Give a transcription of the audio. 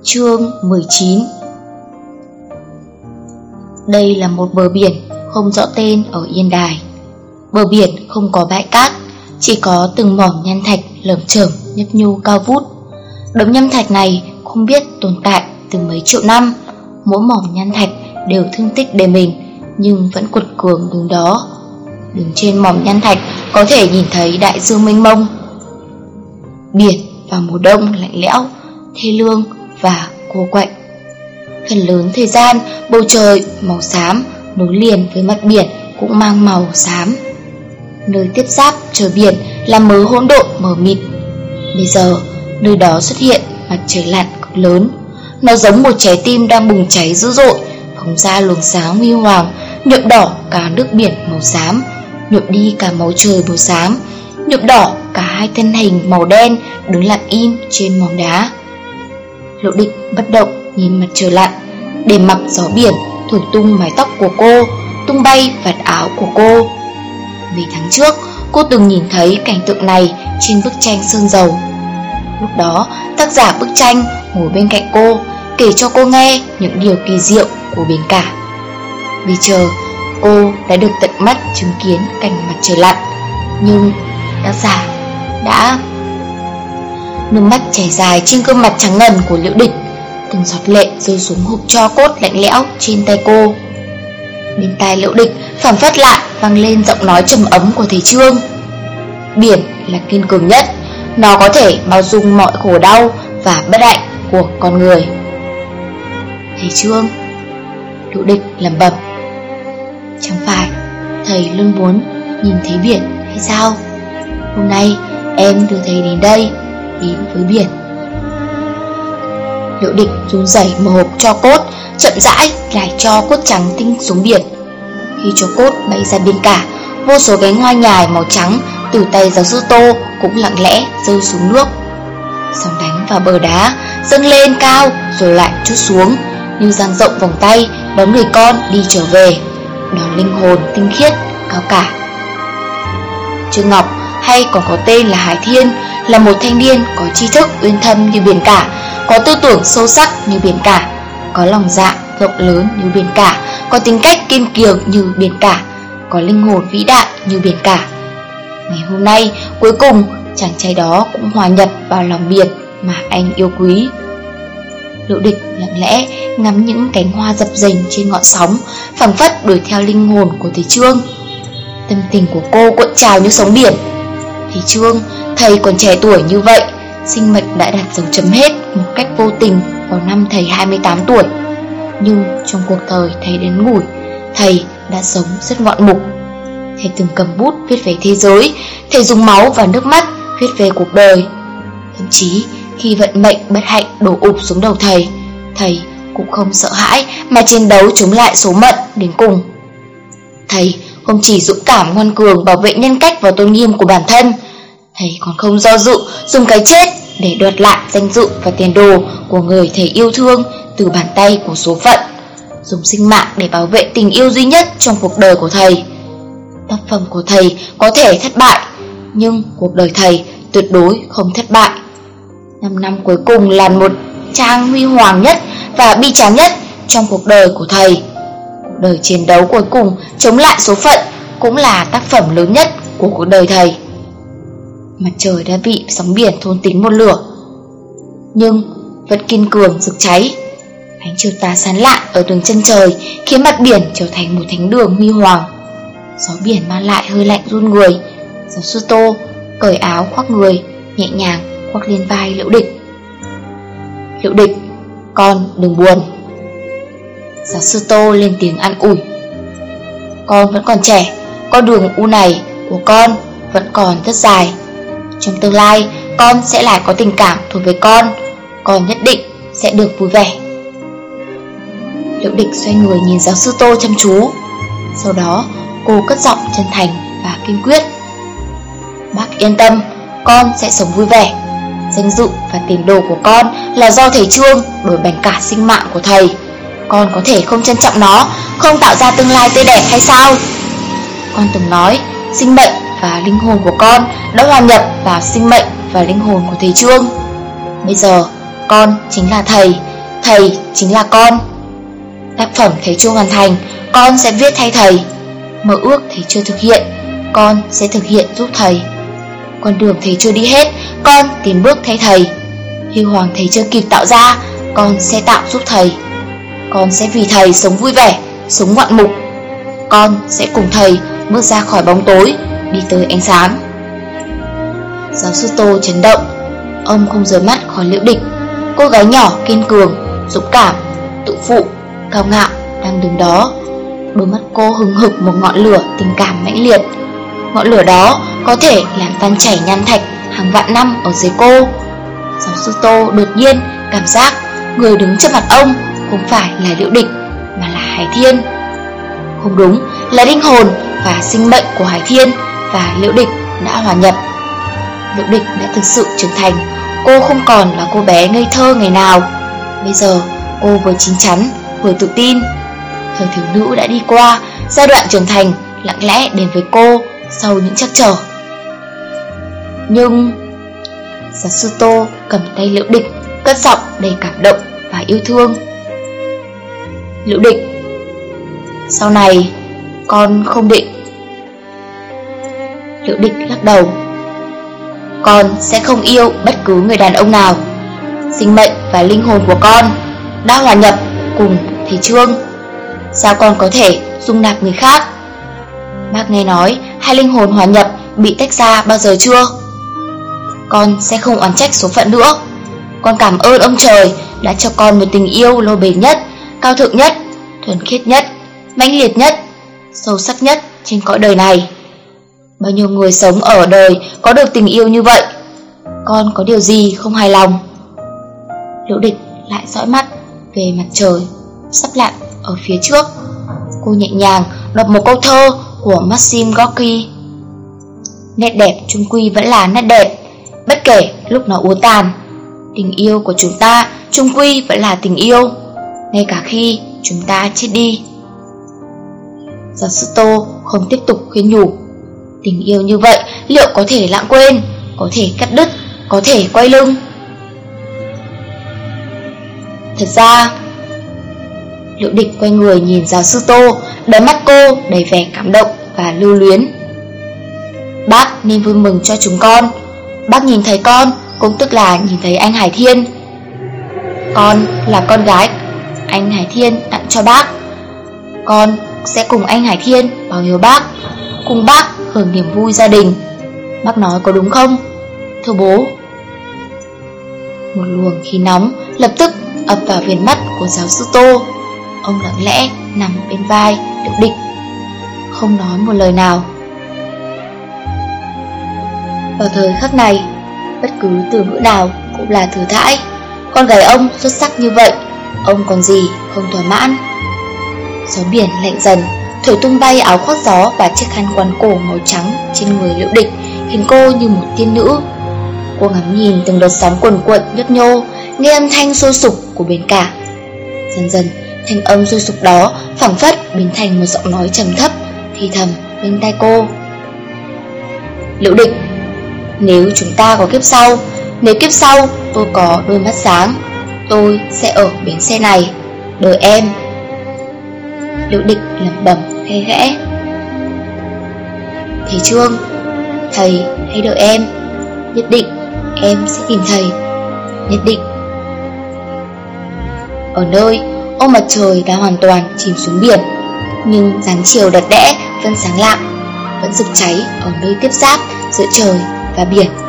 Chương 19. Đây là một bờ biển không rõ tên ở Yên Đài. Bờ biển không có bãi cát, chỉ có từng mỏm nham thạch lởm chởm nhấp nhô cao vút. Đống nham thạch này không biết tồn tại từ mấy triệu năm. Mỗi mỏm nham thạch đều thương tích đầy mình, nhưng vẫn quật cường đứng đó. Đứng trên mỏm nham thạch có thể nhìn thấy đại dương mênh mông. Biển vào mùa đông lạnh lẽo, thê lương và cô quạnh. Phần lớn thời gian bầu trời màu xám nối liền với mặt biển cũng mang màu xám. Nơi tiếp giáp trời biển là mớ hỗn độn mờ mịt. Bây giờ nơi đó xuất hiện mặt trời lặn cực lớn. Nó giống một trái tim đang bùng cháy dữ dội, phóng ra luồng sáng huy hoàng, nhuộm đỏ cả nước biển màu xám, nhuộm đi cả máu trời màu xám, nhuộm đỏ cả hai thân hình màu đen đứng lặng im trên mỏm đá. Lộ Địch bất động nhìn mặt trời lặn, để mặc gió biển thổi tung mái tóc của cô, tung bay vạt áo của cô. Mấy tháng trước cô từng nhìn thấy cảnh tượng này trên bức tranh sơn dầu. Lúc đó tác giả bức tranh ngồi bên cạnh cô, kể cho cô nghe những điều kỳ diệu của biển cả. Bây giờ cô đã được tận mắt chứng kiến cảnh mặt trời lặn, nhưng tác giả đã... Nước mắt chảy dài trên gương mặt trắng ngần của Liễu Địch, từng giọt lệ rơi xuống hộp tro cốt lạnh lẽo trên tay cô. Bên tai Liễu Địch phảng phất lại vang lên giọng nói trầm ấm của thầy Trương. Biển là kiên cường nhất, nó có thể bao dung mọi khổ đau và bất hạnh của con người. Thầy Trương, Liễu Địch lẩm bẩm. Chẳng phải thầy luôn muốn nhìn thấy biển hay sao? Hôm nay em đưa thầy đến đây, đến với biển. Liễu Địch run rẩy mở hộp tro cốt, chậm rãi rải tro cốt trắng tinh xuống biển. Khi tro cốt bay ra biển cả, vô số cánh hoa nhài màu trắng từ tay giáo sư Tô cũng lặng lẽ rơi xuống nước. Sóng đánh vào bờ đá, dâng lên cao rồi lại trút xuống, như dang rộng vòng tay đón người con đi trở về, đón linh hồn tinh khiết cao cả. Trương Ngọc, hay còn có tên là Hải Thiên, là một thanh niên có tri thức uyên thâm như biển cả, có tư tưởng sâu sắc như biển cả, có lòng dạ rộng lớn như biển cả, có tính cách kiên cường như biển cả, có linh hồn vĩ đại như biển cả. Ngày hôm nay, cuối cùng chàng trai đó cũng hòa nhập vào lòng biển mà anh yêu quý. Liễu Địch lặng lẽ ngắm những cánh hoa dập dềnh trên ngọn sóng, phảng phất đuổi theo linh hồn của thầy Trương. Tâm tình của cô cuộn trào như sóng biển. Thầy Trương, thầy còn trẻ tuổi như vậy, sinh mệnh đã đặt dấu chấm hết một cách vô tình vào năm thầy 28 tuổi. Nhưng trong cuộc đời thầy đến ngủi, thầy đã sống rất ngoạn mục. Thầy từng cầm bút viết về thế giới, thầy dùng máu và nước mắt viết về cuộc đời. Thậm chí khi vận mệnh bất hạnh đổ ụp xuống đầu thầy, thầy cũng không sợ hãi mà chiến đấu chống lại số mệnh đến cùng. Thầy không chỉ dũng cảm ngoan cường bảo vệ nhân cách và tôn nghiêm của bản thân, thầy còn không do dự dùng cái chết để đoạt lại danh dự và tiền đồ của người thầy yêu thương từ bàn tay của số phận, dùng sinh mạng để bảo vệ tình yêu duy nhất trong cuộc đời của thầy. Tác phẩm của thầy có thể thất bại, nhưng cuộc đời thầy tuyệt đối không thất bại. 5 năm cuối cùng là một trang huy hoàng nhất và bi tráng nhất trong cuộc đời của thầy. Cuộc đời chiến đấu cuối cùng chống lại số phận cũng là tác phẩm lớn nhất của cuộc đời thầy. Mặt trời đã bị sóng biển thôn tính một lửa, nhưng vẫn kiên cường rực cháy. Ánh chiều tà sáng lạ ở đường chân trời khiến mặt biển trở thành một thánh đường huy hoàng. Gió biển mang lại hơi lạnh run người. Giáo sư Tô cởi áo khoác người, nhẹ nhàng khoác lên vai Liễu Địch. Liễu Địch, con đừng buồn. Giáo sư Tô lên tiếng an ủi. Con vẫn còn trẻ, con đường u này của con vẫn còn rất dài. Trong tương lai, con sẽ lại có tình cảm thuộc về con nhất định sẽ được vui vẻ. Liễu Địch xoay người nhìn giáo sư Tô chăm chú. Sau đó cô cất giọng chân thành và kiên quyết. Bác yên tâm, con sẽ sống vui vẻ. Danh dự và tiền đồ của con là do thầy Trương đổi bằng cả sinh mạng của thầy. Con có thể không trân trọng nó, không tạo ra tương lai tươi đẹp hay sao? Con từng nói sinh mệnh và linh hồn của con đã hòa nhập vào sinh mệnh và linh hồn của thầy Trương. Bây giờ con chính là thầy, thầy chính là con. Tác phẩm thầy chưa hoàn thành, con sẽ viết thay thầy. Mơ ước thầy chưa thực hiện, con sẽ thực hiện giúp thầy. Con đường thầy chưa đi hết, con tiến bước thay thầy. Huy hoàng thầy chưa kịp tạo ra, con sẽ tạo giúp thầy. Con sẽ vì thầy sống vui vẻ, sống ngoạn mục. Con sẽ cùng thầy bước ra khỏi bóng tối, đi tới ánh sáng. Giáo sư Tô chấn động. Ông không rời mắt khỏi Liễu Địch, cô gái nhỏ kiên cường, dũng cảm, tự phụ, cao ngạo đang đứng đó. Đôi mắt cô hừng hực một ngọn lửa tình cảm mãnh liệt. Ngọn lửa đó có thể làm tan chảy nham thạch hàng vạn năm ở dưới cô. Giáo sư Tô đột nhiên cảm giác người đứng trước mặt ông không phải là Liễu Địch mà là Hải Thiên. Không đúng, là linh hồn và sinh mệnh của Hải Thiên và Liễu Địch đã hòa nhập. Liễu Địch đã thực sự trưởng thành. Cô không còn là cô bé ngây thơ ngày nào. Bây giờ cô vừa chín chắn vừa tự tin. Thời thiếu nữ đã đi qua, giai đoạn trưởng thành lặng lẽ đến với cô sau những trắc trở. Nhưng giáo sư Tô cầm tay Liễu Địch, cất giọng đầy cảm động và yêu thương. Liễu Địch, sau này con không định. Liễu Địch lắc đầu. Con sẽ không yêu bất cứ người đàn ông nào. Sinh mệnh và linh hồn của con đã hòa nhập cùng thầy Trương. Sao con có thể dung nạp người khác? Bác nghe nói hai linh hồn hòa nhập bị tách ra bao giờ chưa? Con sẽ không oán trách số phận nữa. Con cảm ơn ông trời đã cho con một tình yêu lâu bền nhất, cao thượng nhất, thuần khiết nhất, mãnh liệt nhất, sâu sắc nhất trên cõi đời này. Bao nhiêu người sống ở đời có được tình yêu như vậy. Con có điều gì không hài lòng? Liễu Địch lại dõi mắt về mặt trời sắp lặn ở phía trước. Cô nhẹ nhàng đọc một câu thơ của Maxim Gorky. Nét đẹp chung quy vẫn là nét đẹp, bất kể lúc nó úa tàn. Tình yêu của chúng ta chung quy vẫn là tình yêu, ngay cả khi chúng ta chết đi. Giáo sư Tô không tiếp tục khuyên nhủ. Tình yêu như vậy liệu có thể lãng quên, có thể cắt đứt, có thể quay lưng? Thật ra, Liễu Địch quay người nhìn giáo sư Tô, đáy mắt cô đầy vẻ cảm động và lưu luyến. Bác nên vui mừng cho chúng con. Bác nhìn thấy con cũng tức là nhìn thấy anh Hải Thiên. Con là con gái anh Hải Thiên tặng cho bác. Con sẽ cùng anh Hải Thiên báo hiếu bác, cùng bác hưởng niềm vui gia đình. Bác nói có đúng không, thưa bố? Một luồng khí nóng lập tức ập vào viền mắt của giáo sư Tô. Ông lặng lẽ nằm bên vai Liễu Địch, không nói một lời nào. Vào thời khắc này, bất cứ từ ngữ nào cũng là thừa thãi. Con gái ông xuất sắc như vậy, ông còn gì không thỏa mãn? Gió biển lạnh dần, thổi tung bay áo khoác gió và chiếc khăn quàng cổ màu trắng trên người Liễu Địch, khiến cô như một tiên nữ. Cô ngắm nhìn từng đợt sóng cuồn cuộn nhấp nhô, nghe âm thanh sôi sục của biển cả. Dần dần, thanh âm sôi sục đó phảng phất biến thành một giọng nói trầm thấp thì thầm bên tai cô. Liễu Địch, nếu chúng ta có kiếp sau, nếu kiếp sau tôi có đôi mắt sáng, tôi sẽ ở bến xe này đợi em. Liễu Địch lẩm bẩm khe khẽ. Thầy Trương, thầy hãy đợi em. Nhất định em sẽ tìm thầy, nhất định. Ở nơi ô mặt trời đã hoàn toàn chìm xuống biển, nhưng dáng chiều đẹp đẽ vẫn sáng lạng, vẫn rực cháy ở nơi tiếp giáp giữa trời và biển.